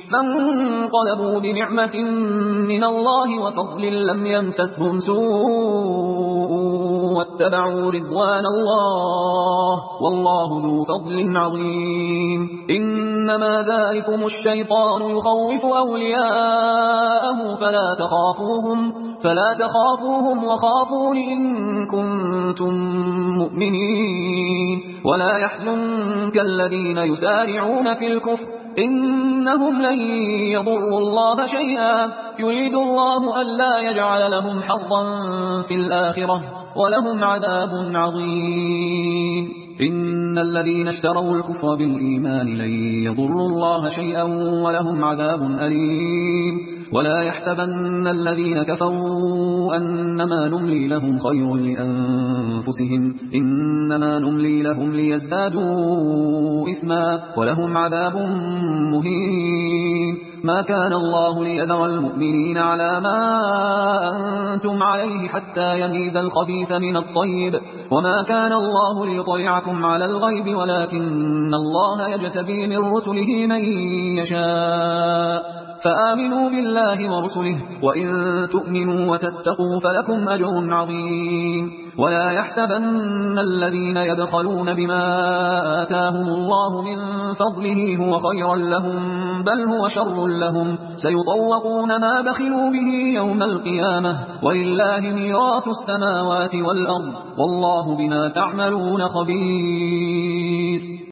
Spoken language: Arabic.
فانقلبوا بنعمة من الله وفضل لم يمسسهم سوء واتبعوا رضوان الله والله ذو فضل عظيم. إنما ذلكم الشيطان يخوف أولياءه فلا تخافوهم وخافون إن كنتم مؤمنين. ولا يحزنك الذين يسارعون في الكفر إنهم لن يضروا الله شيئا يريد الله ألا يجعل لهم حظا في الآخرة ولهم عذاب عظيم. إن الذين اشتروا الكفر بالإيمان لن يضروا الله شيئا ولهم عذاب أليم. ولا يحسبن الذين كفروا أنما نملي لهم خير لأنفسهم إنما نملي لهم ليزدادوا إثما ولهم عذاب مهين. ما كان الله ليذر المؤمنين على ما أنتم عليه حتى يميز الخبيث من الطيب وما كان الله ليطلعكم على الغيب ولكن الله يجتبي من رسله من يشاء فآمنوا بالله ورسله وإن تؤمنوا وتتقوا فلكم أجر عظيم. ولا يحسبن الذين يبخلون بما آتاهم الله من فضله هو خيرا لهم بل هو شر لهم سيطوقون ما بخلوا به يوم القيامة ولله ميراث السماوات والأرض والله بما تعملون خبير.